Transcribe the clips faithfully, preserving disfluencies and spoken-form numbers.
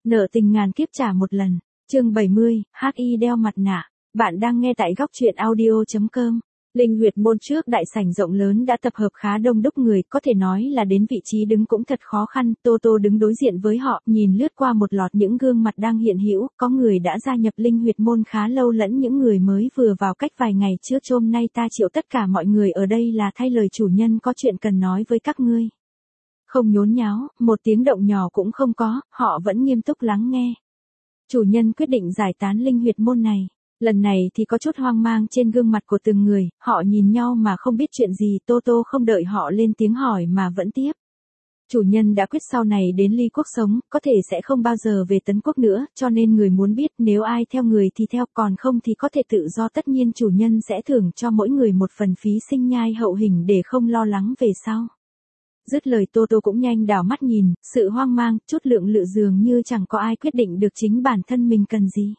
Nợ tình ngàn kiếp trả một lần. Chương bảy mươi, hát i đeo mặt nạ. Bạn đang nghe tại góc truyện audio chấm com. Linh huyệt môn trước đại sảnh rộng lớn đã tập hợp khá đông đúc người, có thể nói là đến vị trí đứng cũng thật khó khăn. Tô Tô đứng đối diện với họ, nhìn lướt qua một loạt những gương mặt đang hiện hữu, có người đã gia nhập linh huyệt môn khá lâu lẫn những người mới vừa vào cách vài ngày trước. Hôm nay ta triệu tất cả mọi người ở đây là thay lời chủ nhân có chuyện cần nói với các ngươi. Không nhốn nháo, một tiếng động nhỏ cũng không có, họ vẫn nghiêm túc lắng nghe. Chủ nhân quyết định giải tán linh huyệt môn này. Lần này thì có chút hoang mang trên gương mặt của từng người, họ nhìn nhau mà không biết chuyện gì. Tô Tô không đợi họ lên tiếng hỏi mà vẫn tiếp. Chủ nhân đã quyết sau này đến Ly Quốc sống, có thể sẽ không bao giờ về Tấn Quốc nữa, cho nên người muốn biết nếu ai theo người thì theo, còn không thì có thể tự do. Tất nhiên chủ nhân sẽ thưởng cho mỗi người một phần phí sinh nhai hậu hình để không lo lắng về sau. Dứt lời Tô Tô cũng nhanh đảo mắt nhìn, sự hoang mang, chút lượng lự dường như chẳng có ai quyết định được chính bản thân mình cần gì.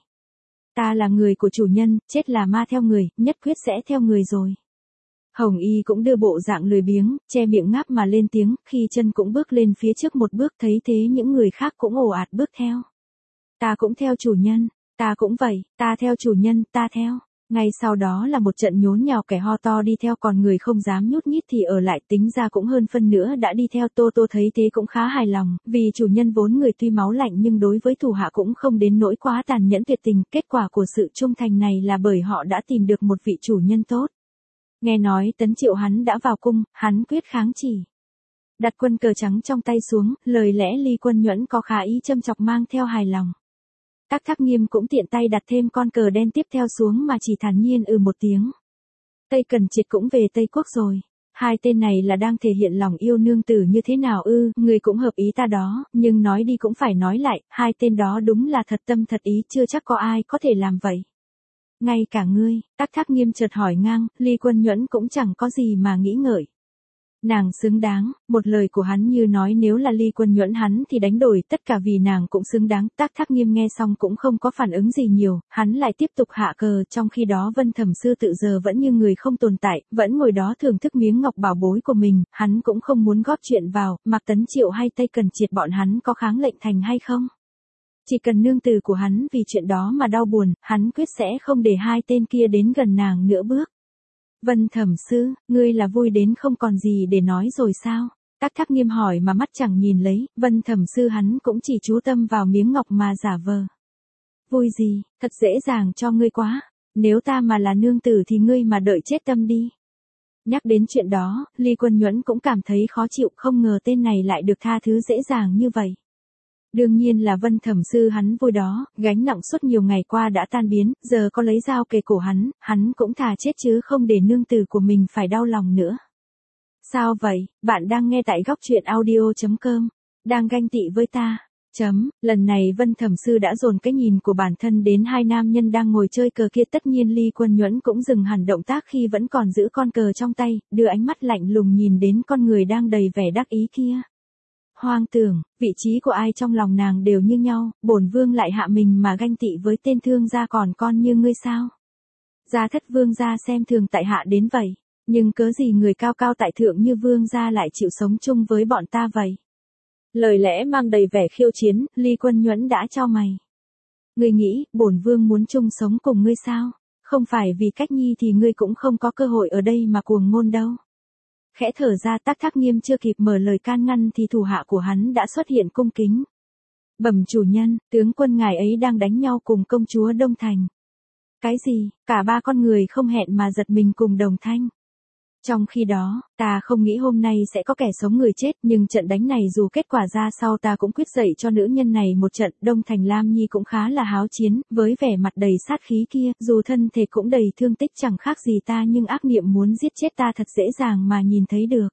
Ta là người của chủ nhân, chết là ma theo người, nhất quyết sẽ theo người rồi. Hồng Y cũng đưa bộ dạng lười biếng, che miệng ngáp mà lên tiếng, khi chân cũng bước lên phía trước một bước, thấy thế những người khác cũng ồ ạt bước theo. Ta cũng theo chủ nhân, ta cũng vậy, ta theo chủ nhân, ta theo. Ngay sau đó là một trận nhốn nhào, kẻ ho to đi theo, còn người không dám nhút nhít thì ở lại, tính ra cũng hơn phân nữa đã đi theo. Tô Tô thấy thế cũng khá hài lòng, vì chủ nhân vốn người tuy máu lạnh nhưng đối với thủ hạ cũng không đến nỗi quá tàn nhẫn tuyệt tình. Kết quả của sự trung thành này là bởi họ đã tìm được một vị chủ nhân tốt. Nghe nói Tấn Triệu hắn đã vào cung, hắn quyết kháng chỉ. Đặt quân cờ trắng trong tay xuống, lời lẽ Ly Quân Nhuẫn có khá ý châm chọc mang theo hài lòng. Tác Thác Nghiêm cũng tiện tay đặt thêm con cờ đen tiếp theo xuống mà chỉ thản nhiên ừ một tiếng. Tây Cần Triệt cũng về Tây Quốc rồi. Hai tên này là đang thể hiện lòng yêu nương tử như thế nào ư? Người cũng hợp ý ta đó, nhưng nói đi cũng phải nói lại, hai tên đó đúng là thật tâm thật ý, chưa chắc có ai có thể làm vậy. Ngay cả ngươi, Tác Thác Nghiêm chợt hỏi ngang, Ly Quân Nhuẫn cũng chẳng có gì mà nghĩ ngợi. Nàng xứng đáng, một lời của hắn như nói nếu là Ly Quân Nhuẫn hắn thì đánh đổi tất cả vì nàng cũng xứng đáng. Tác Thác Nghiêm nghe xong cũng không có phản ứng gì nhiều, hắn lại tiếp tục hạ cờ. Trong khi đó Vân Thẩm Sư tự giờ vẫn như người không tồn tại, vẫn ngồi đó thưởng thức miếng ngọc bảo bối của mình, hắn cũng không muốn góp chuyện vào, mặc Tấn Triệu hay Tây Cần Triệt bọn hắn có kháng lệnh thành hay không. Chỉ cần nương tử của hắn vì chuyện đó mà đau buồn, hắn quyết sẽ không để hai tên kia đến gần nàng nữa bước. Vân Thẩm Sư, ngươi là vui đến không còn gì để nói rồi sao? Tác Thác Nghiêm hỏi mà mắt chẳng nhìn lấy, Vân Thẩm Sư hắn cũng chỉ chú tâm vào miếng ngọc mà giả vờ. Vui gì, thật dễ dàng cho ngươi quá, nếu ta mà là nương tử thì ngươi mà đợi chết tâm đi. Nhắc đến chuyện đó, Ly Quân Nhuẫn cũng cảm thấy khó chịu, không ngờ tên này lại được tha thứ dễ dàng như vậy. Đương nhiên là Vân Thẩm Sư hắn vui đó, gánh nặng suốt nhiều ngày qua đã tan biến, giờ có lấy dao kề cổ hắn, hắn cũng thà chết chứ không để nương tử của mình phải đau lòng nữa. Sao vậy, bạn đang nghe tại góc truyện audio chấm com, đang ganh tị với ta. Chấm, lần này Vân Thẩm Sư đã dồn cái nhìn của bản thân đến hai nam nhân đang ngồi chơi cờ kia. Tất nhiên Ly Quân Nhuẫn cũng dừng hẳn động tác khi vẫn còn giữ con cờ trong tay, đưa ánh mắt lạnh lùng nhìn đến con người đang đầy vẻ đắc ý kia. Hoang tưởng, vị trí của ai trong lòng nàng đều như nhau, bổn vương lại hạ mình mà ganh tị với tên thương gia còn con như ngươi sao? Gia thất vương gia xem thường tại hạ đến vậy, nhưng cớ gì người cao cao tại thượng như vương gia lại chịu sống chung với bọn ta vậy? Lời lẽ mang đầy vẻ khiêu chiến, Ly Quân Nhuẫn đã chau mày. Ngươi nghĩ, bổn vương muốn chung sống cùng ngươi sao? Không phải vì cách nhi thì ngươi cũng không có cơ hội ở đây mà cuồng ngôn đâu. Khẽ thở ra, Tác Thác Nghiêm chưa kịp mở lời can ngăn thì thủ hạ của hắn đã xuất hiện cung kính. Bẩm chủ nhân, tướng quân ngài ấy đang đánh nhau cùng công chúa Đông Thành. Cái gì, cả ba con người không hẹn mà giật mình cùng đồng thanh. Trong khi đó, ta không nghĩ hôm nay sẽ có kẻ sống người chết, nhưng trận đánh này dù kết quả ra sao ta cũng quyết dậy cho nữ nhân này một trận. Đông Thành Lam Nhi cũng khá là háo chiến, với vẻ mặt đầy sát khí kia, dù thân thể cũng đầy thương tích chẳng khác gì ta nhưng ác niệm muốn giết chết ta thật dễ dàng mà nhìn thấy được.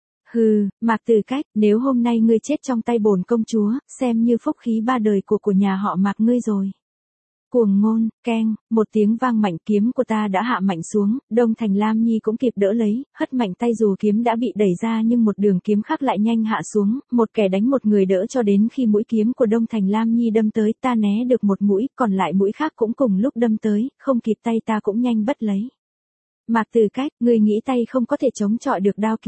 Hừ, Mạc Tử Cách, nếu hôm nay ngươi chết trong tay bổn công chúa, xem như phúc khí ba đời của của nhà họ Mạc ngươi rồi. Cuồng ngôn, keng, một tiếng vang mạnh, kiếm của ta đã hạ mạnh xuống, Đông Thành Lam Nhi cũng kịp đỡ lấy, hất mạnh tay dù kiếm đã bị đẩy ra nhưng một đường kiếm khác lại nhanh hạ xuống, một kẻ đánh một người đỡ cho đến khi mũi kiếm của Đông Thành Lam Nhi đâm tới, ta né được một mũi, còn lại mũi khác cũng cùng lúc đâm tới, không kịp tay ta cũng nhanh bắt lấy. Mạc Tử Cách, ngươi nghĩ tay không có thể chống chọi được đao kiếm,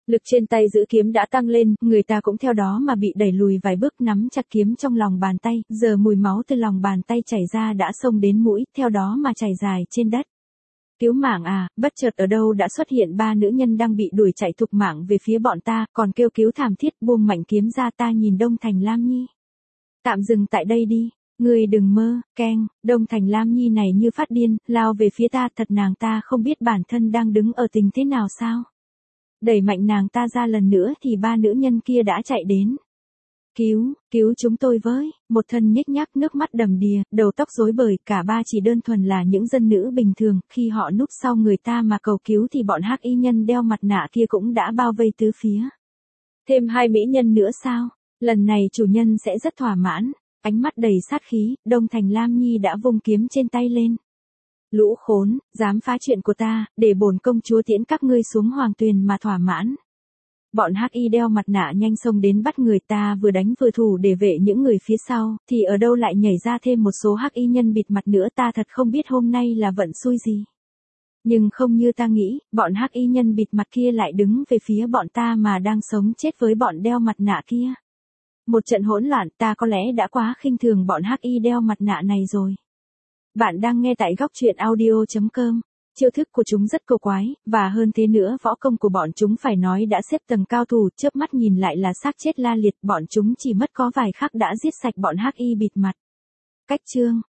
Lực trên tay giữ kiếm đã tăng lên, người ta cũng theo đó mà bị đẩy lùi vài bước, nắm chặt kiếm trong lòng bàn tay, giờ mùi máu từ lòng bàn tay chảy ra đã xông đến mũi, theo đó mà chảy dài trên đất. Cứu mạng à, bất chợt ở đâu đã xuất hiện ba nữ nhân đang bị đuổi chạy thục mạng về phía bọn ta, còn kêu cứu thảm thiết, buông mảnh kiếm ra. Ta nhìn Đông Thành Lam Nhi. Tạm dừng tại đây đi, ngươi đừng mơ, keng. Đông Thành Lam Nhi này như phát điên, lao về phía ta, thật nàng ta không biết bản thân đang đứng ở tình thế nào sao. Đẩy mạnh nàng ta ra lần nữa thì ba nữ nhân kia đã chạy đến. Cứu, cứu chúng tôi với, một thân nhếch nhác, nước mắt đầm đìa, đầu tóc rối bời, cả ba chỉ đơn thuần là những dân nữ bình thường, khi họ núp sau người ta mà cầu cứu thì bọn hắc y nhân đeo mặt nạ kia cũng đã bao vây tứ phía. Thêm hai mỹ nhân nữa sao? Lần này chủ nhân sẽ rất thỏa mãn. Ánh mắt đầy sát khí, Đông Thành Lam Nhi đã vung kiếm trên tay lên. Lũ khốn, dám phá chuyện của ta, để bổn công chúa tiễn các ngươi xuống hoàng tuyền mà thỏa mãn. Bọn hắc y đeo mặt nạ nhanh xông đến bắt người ta, vừa đánh vừa thủ để vệ những người phía sau, thì ở đâu lại nhảy ra thêm một số hắc y nhân bịt mặt nữa. Ta thật không biết hôm nay là vận xui gì. Nhưng không như ta nghĩ, bọn hắc y nhân bịt mặt kia lại đứng về phía bọn ta mà đang sống chết với bọn đeo mặt nạ kia. Một trận hỗn loạn, ta có lẽ đã quá khinh thường bọn hắc y đeo mặt nạ này rồi. Bạn đang nghe tại góc truyện audio chấm com. Chiêu thức của chúng rất cầu quái, và hơn thế nữa võ công của bọn chúng phải nói đã xếp tầng cao thủ, chớp mắt nhìn lại là xác chết la liệt, bọn chúng chỉ mất có vài khắc đã giết sạch bọn hắc y bịt mặt. Cách chương